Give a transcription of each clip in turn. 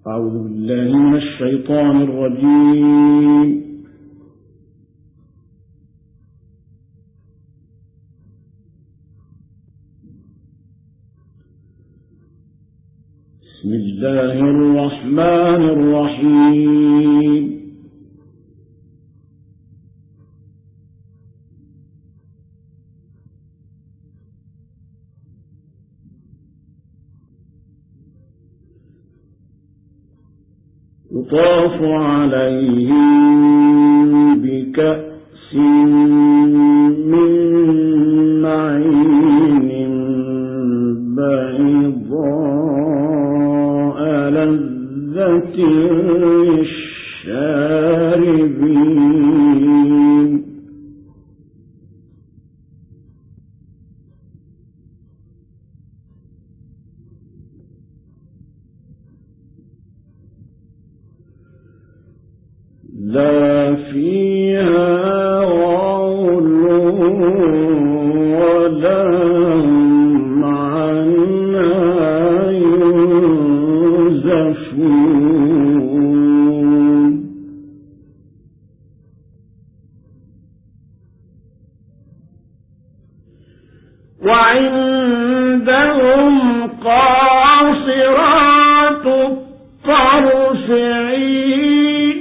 أعوذ بالله من الشيطان الرجيم. بسم الله الرحمن الرحيم. يطاف عليهم بكأس من معين بيضاء لذة للشاربين. لا فيها غول ولا هم عنها ينزفون. وعندهم قاصرات الطرف عين.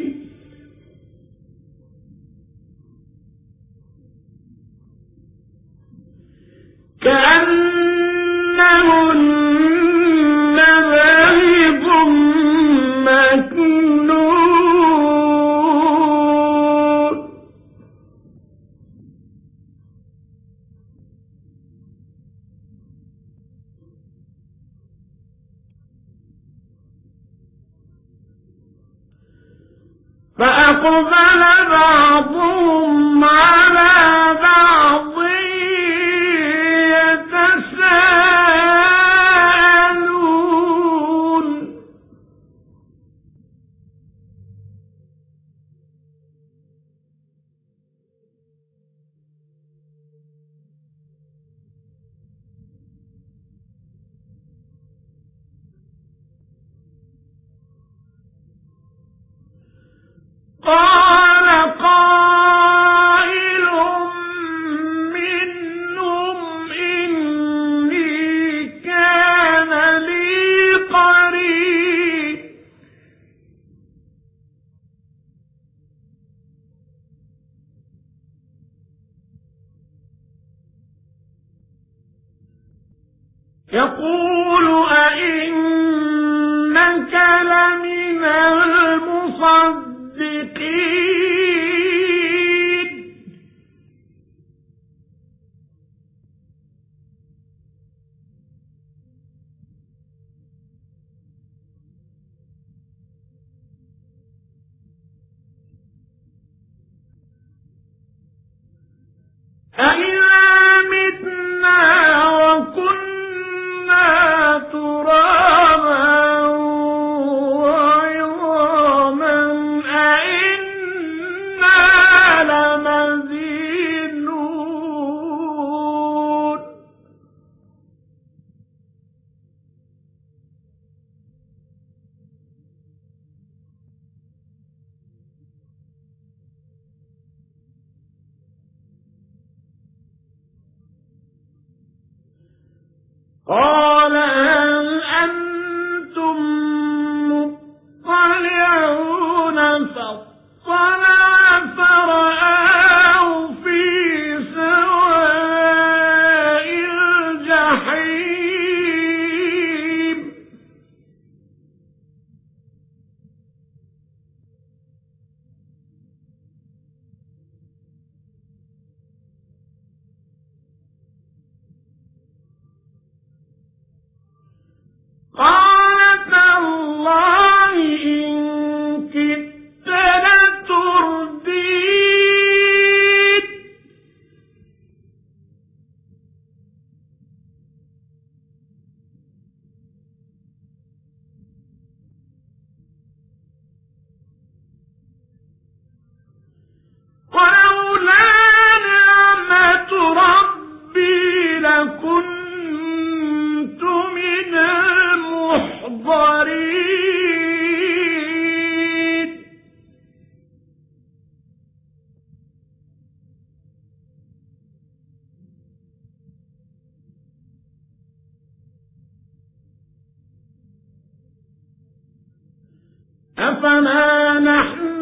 كأنهن بيض مكنون. فأقبل بعضهم على بعض يتساءلون. قال قائل منهم إني كان لي قرين. يقول أئنك لمن المصدقين. أإذا متنا وكنا ترابا وعظاما أإنا لمدينون. قال هل أنتم مطلعون فاطلع فرآه في سواء الجحيم. أفما نحن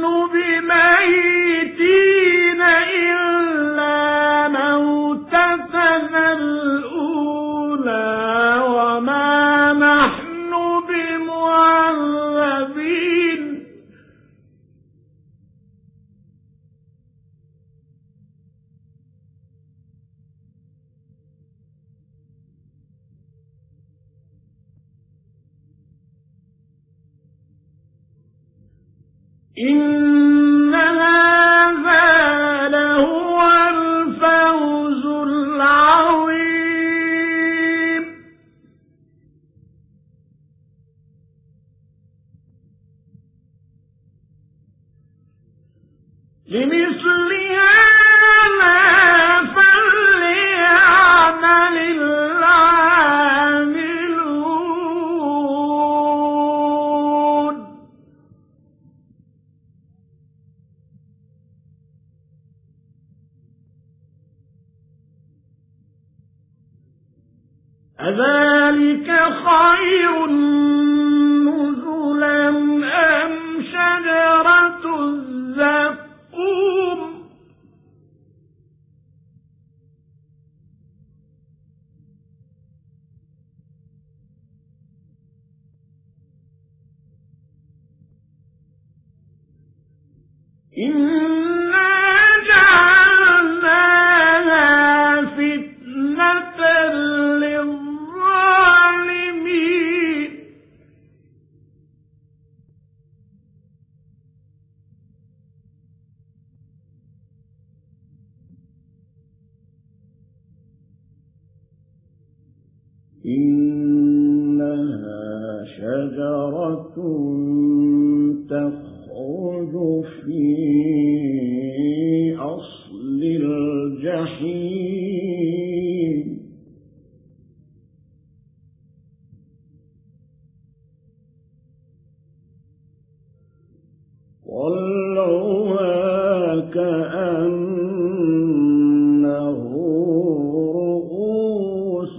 بميتين إلا موتتنا الأولى وما نحن بمعذبين إن هذا لهو الفوز العظيم لمثل هذا فليعمل العاملون أذلك خير نزلا أم شجرة الزقوم إنا جعلناها فتنة للظالمين إنها شجرة تخرج في أصل الجحيم طلعها كأنه رؤوس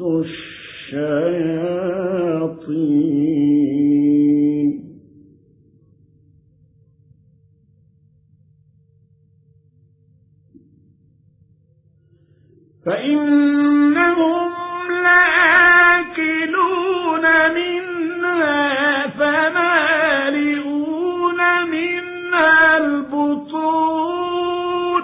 الشياطين فإنهم لآكلون منها فمالئون منها البطون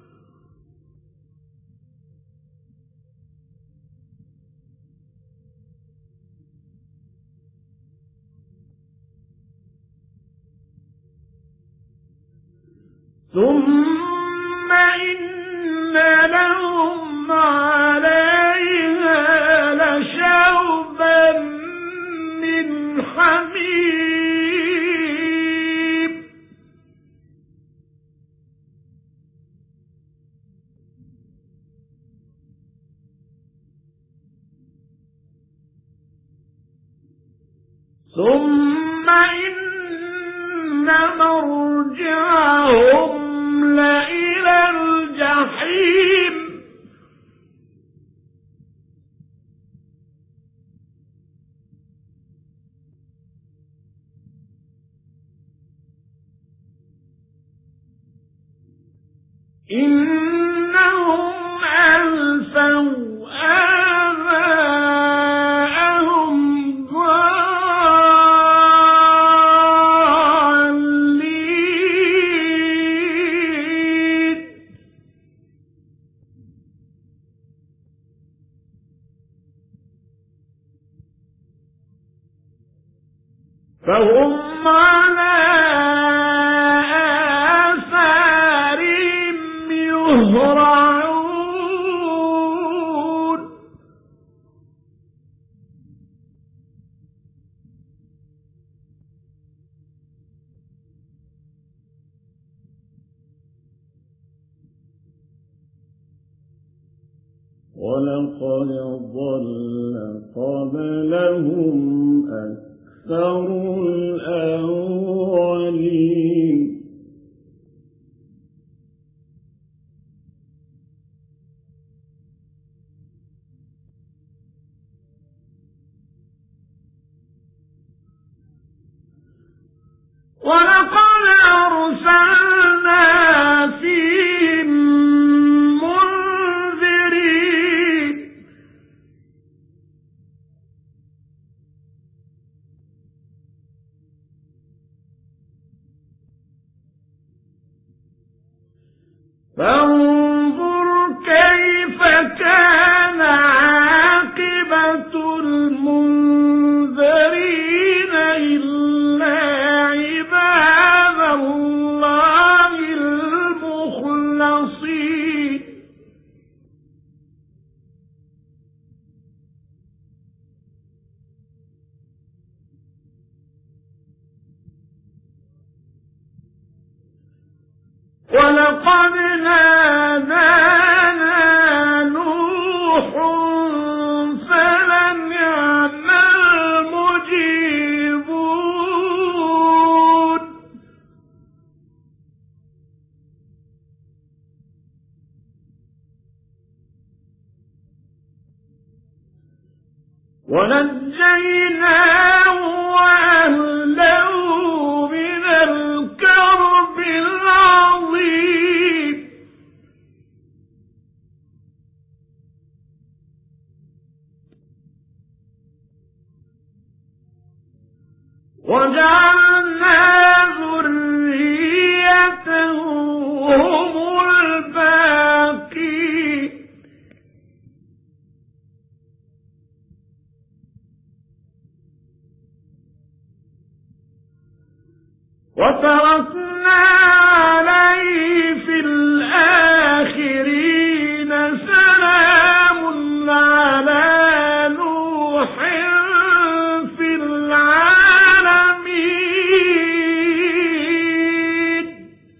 ثم إن لهم عليها لشوبا من حميم ثم إن مرجعهم لإلى الجحيم إنهم ألفوا آباءهم ضالين فهم على آثارهم يهرعون ولقد ضل قبلهم أكثر الأولين ولقد أرسلنا فيهم منذرين فانظر كيف كان عاقبة المنذرين إلا عباد الله المخلصين ولقد نادانا نوح فلنعم المجيبون ونجيناه وأهله من الكرب العظيم وجعلنا ذريته هم الباقين وتركنا عليه في الآخرين سلام على نوح في العالمين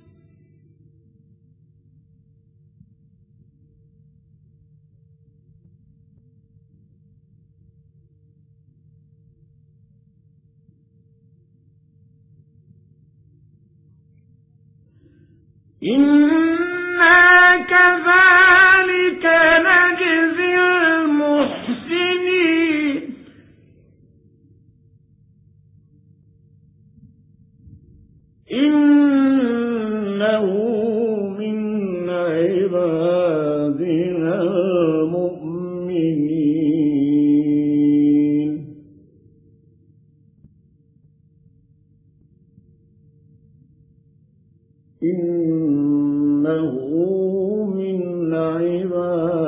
إنا كذلك نجزي المحسنين إنه من عبادنا المؤمنين إنه من عبادنا